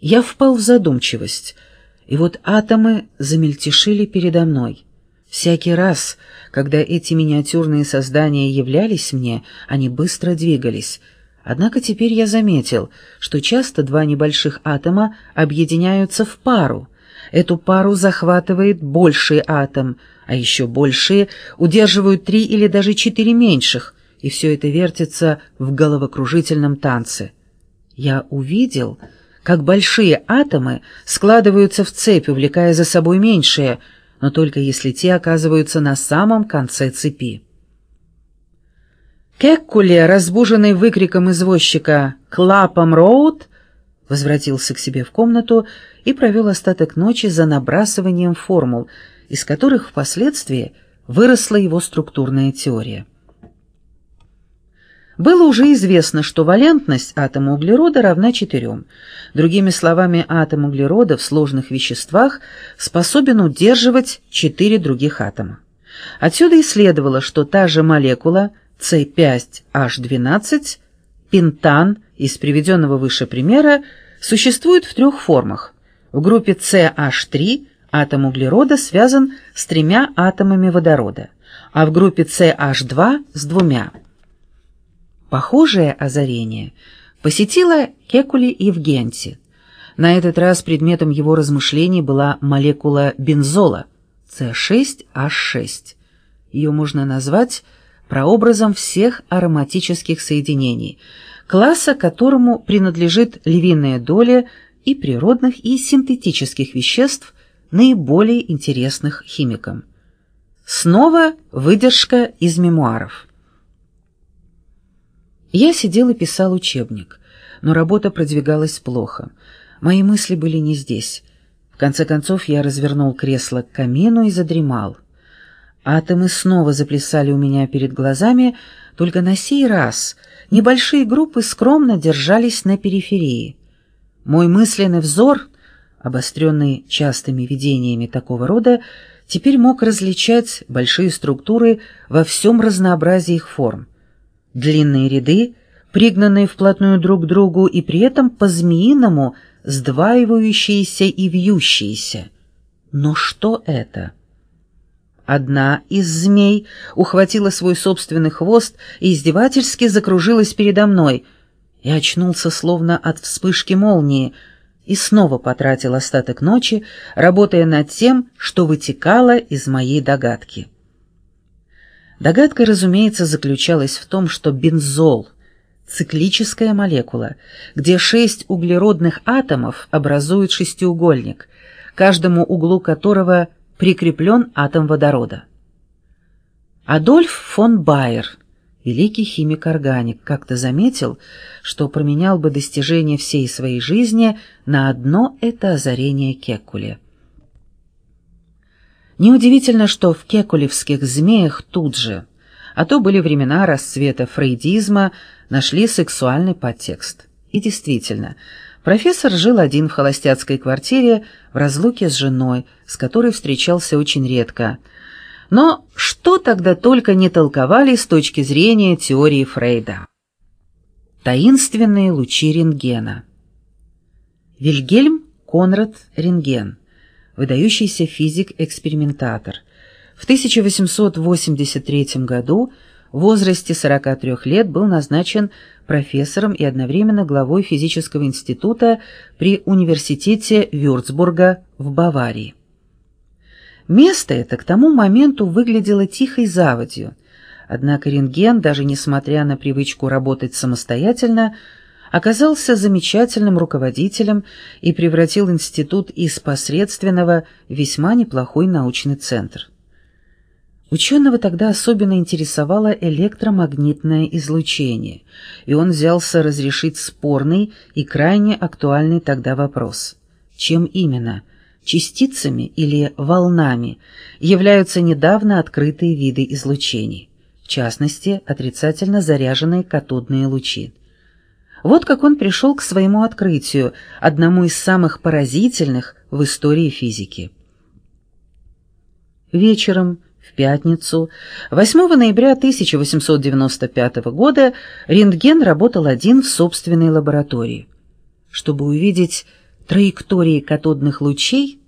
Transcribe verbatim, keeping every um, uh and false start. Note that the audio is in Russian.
Я впал в задумчивость, и вот атомы замельтешили передо мной. Всякий раз, когда эти миниатюрные создания являлись мне, они быстро двигались. Однако теперь я заметил, что часто два небольших атома объединяются в пару. Эту пару захватывает больший атом, а еще большие удерживают три или даже четыре меньших, и все это вертится в головокружительном танце. Я увидел, как большие атомы складываются в цепь, увлекая за собой меньшие, но только если те оказываются на самом конце цепи. Кеккуле, разбуженный выкриком извозчика «Клапам-роуд», возвратился к себе в комнату и провел остаток ночи за набрасыванием формул, из которых впоследствии выросла его структурная теория. Было уже известно, что валентность атома углерода равна четырем. Другими словами, атом углерода в сложных веществах способен удерживать четыре других атома. Отсюда и следовало, что та же молекула С пять H двенадцать, пентан, из приведенного выше примера, существует в трех формах. В группе С H три атом углерода связан с тремя атомами водорода, а в группе С H два с двумя. Похожее озарение посетило Кеккуле и в Генте. На этот раз предметом его размышлений была молекула бензола С шесть H шесть. Ее можно назвать прообразом всех ароматических соединений, класса, которому принадлежит львиная доля и природных, и синтетических веществ, наиболее интересных химикам. Снова выдержка из мемуаров. Я сидел и писал учебник, но работа продвигалась плохо. Мои мысли были не здесь. В конце концов я развернул кресло к камину и задремал. Атомы снова заплясали у меня перед глазами, только на сей раз небольшие группы скромно держались на периферии. Мой мысленный взор, обостренный частыми видениями такого рода, теперь мог различать большие структуры во всем разнообразии их форм. Длинные ряды, пригнанные вплотную друг к другу и при этом по-змеиному сдваивающиеся и вьющиеся. Но что это? Одна из змей ухватила свой собственный хвост и издевательски закружилась передо мной. Я очнулся словно от вспышки молнии и снова потратил остаток ночи, работая над тем, что вытекало из моей догадки. Догадка, разумеется, заключалась в том, что бензол — циклическая молекула, где шесть углеродных атомов образуют шестиугольник, каждому углу которого прикреплен атом водорода. Адольф фон Байер, великий химик-органик, как-то заметил, что променял бы достижения всей своей жизни на одно это озарение Кеккуле. Неудивительно, что в кеккулевских змеях тут же, а то были времена расцвета фрейдизма, нашли сексуальный подтекст. И действительно, профессор жил один в холостяцкой квартире в разлуке с женой, с которой встречался очень редко. Но что тогда только не толковали с точки зрения теории Фрейда. Таинственные лучи рентгена. Вильгельм Конрад Рентген, выдающийся физик-экспериментатор. В тысяча восемьсот восемьдесят третьем году в возрасте сорока трёх лет был назначен профессором и одновременно главой физического института при университете Вюрцбурга в Баварии. Место это к тому моменту выглядело тихой заводью, однако рентген, даже несмотря на привычку работать самостоятельно, оказался замечательным руководителем и превратил институт из посредственного в весьма неплохой научный центр. Ученого тогда особенно интересовало электромагнитное излучение, и он взялся разрешить спорный и крайне актуальный тогда вопрос: чем именно, частицами или волнами, являются недавно открытые виды излучений, в частности, отрицательно заряженные катодные лучи. Вот как он пришел к своему открытию, одному из самых поразительных в истории физики. Вечером в пятницу, восьмого ноября тысяча восемьсот девяносто пятого года, рентген работал один в собственной лаборатории. Чтобы увидеть Траектории катодных лучей